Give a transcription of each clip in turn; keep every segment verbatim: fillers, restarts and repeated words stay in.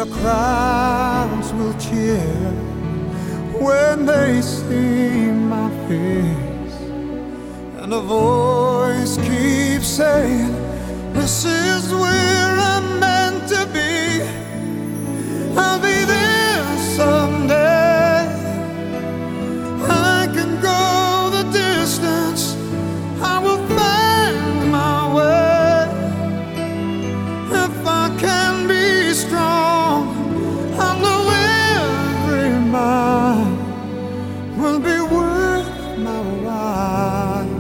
the crowds will cheer when they see my face, and a voice keeps saying, this is where I'm meant to be. I'll be there someday. I can go the distance. I will find my way. If I can be strong, I know every mile will be worth my while.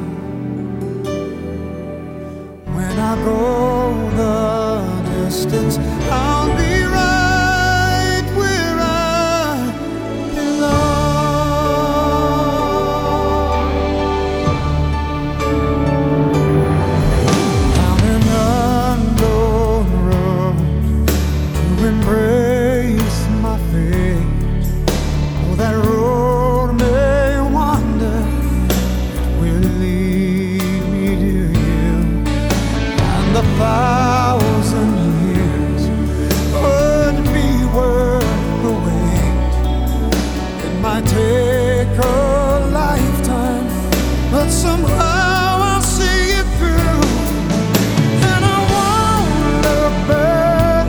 When I go the distance, I'll be right where I belong. I'm an unknown road to embrace my fate. Oh, that road may wander, it will lead me to you. And the thousand years would be worth the wait. It might take a lifetime, but somehow I'll see it through. And I won't look back.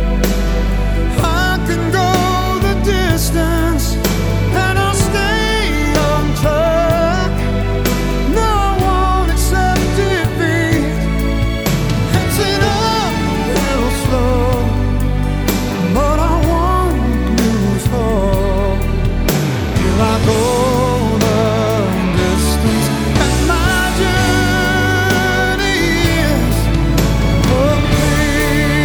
I can go the distance, and I'll stay on track. No, I won't accept defeat. It's an uphill slope, but I won't lose hope till I go the distance. And my journey is complete.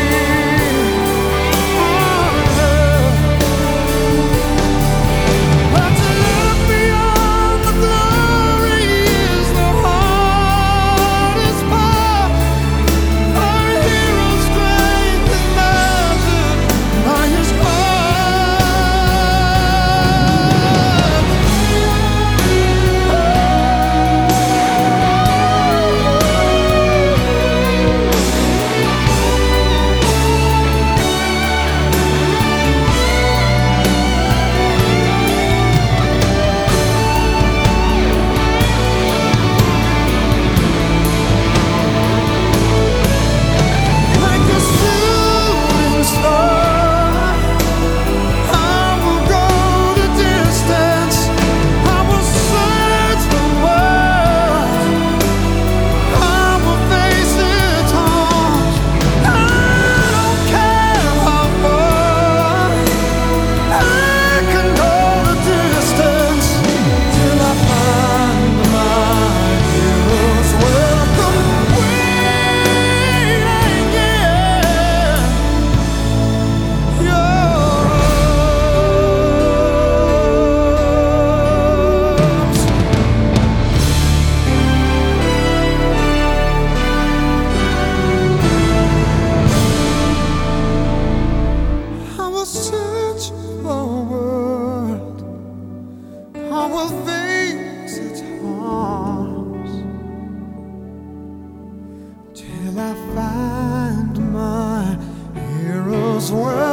But to look beyond the glory is the hardest part. Our hero's strength is measured by his heart. Like a shooting star, I will go the distance. I will search the world. I will face its harms. I don't care how far. I can go the distance till I find my hero's welcome waiting. Yeah, yours. I will search the world. I will face its harms till I find my hero's world.